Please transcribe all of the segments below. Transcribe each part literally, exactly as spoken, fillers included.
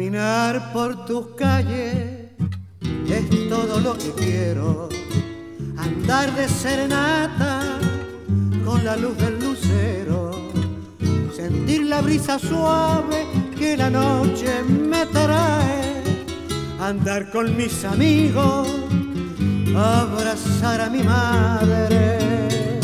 Caminar por tus calles es todo lo que quiero. Andar de serenata con la luz del lucero. Sentir la brisa suave que la noche me trae. Andar con mis amigos, abrazar a mi madre.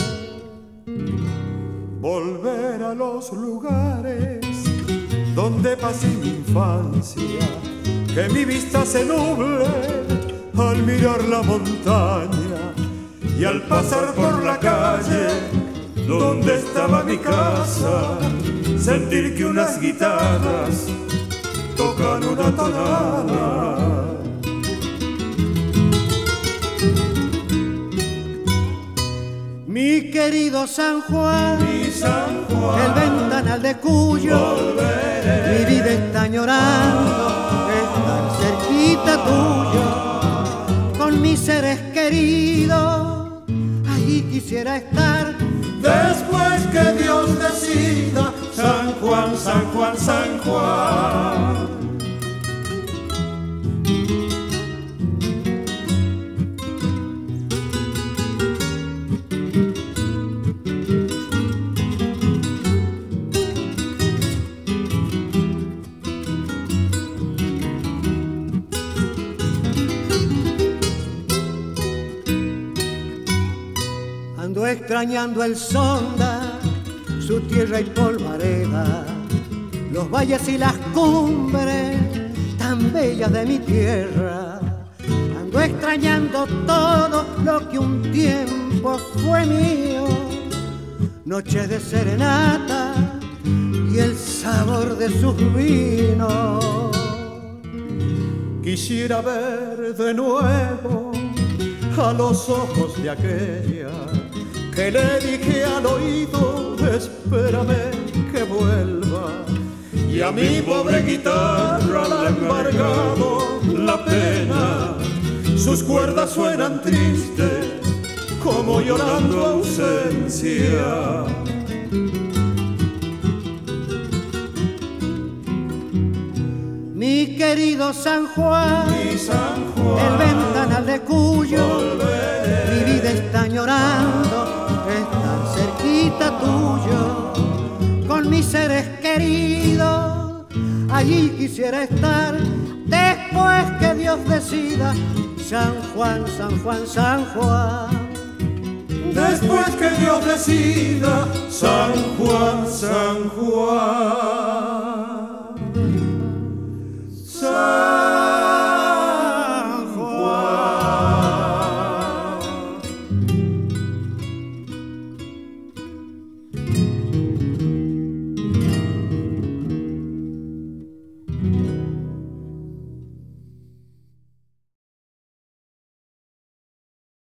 Volver a los lugares donde pasé mi infancia, que mi vista se nuble al mirar la montaña y al pasar por la calle donde estaba mi casa, sentir que unas guitarras tocan una tonada. Mi querido San Juan, mi San Juan, el ventanal de Cuyo, volveré. Mi vida está añorando estar cerquita tuyo, con mis seres queridos, allí quisiera estar. Después que Dios decida, San Juan, San Juan, San Juan. Ando extrañando el Sonda, su tierra y polvareda, los valles y las cumbres tan bellas de mi tierra. Ando extrañando todo lo que un tiempo fue mío, noches de serenata y el sabor de sus vinos. Quisiera ver de nuevo a los ojos de aquella que le dije al oído, espérame que vuelva. Y a mi pobre guitarra la ha embargado la pena, sus cuerdas suenan tristes como llorando ausencia. Mi querido San Juan, mi San Juan, el ventanal de Cuyo, volveré. Mi vida está añorando estar cerquita tuyo, con mis seres queridos, allí quisiera estar. Después que Dios decida, San Juan, San Juan, San Juan. Después que Dios decida, San Juan, San Juan.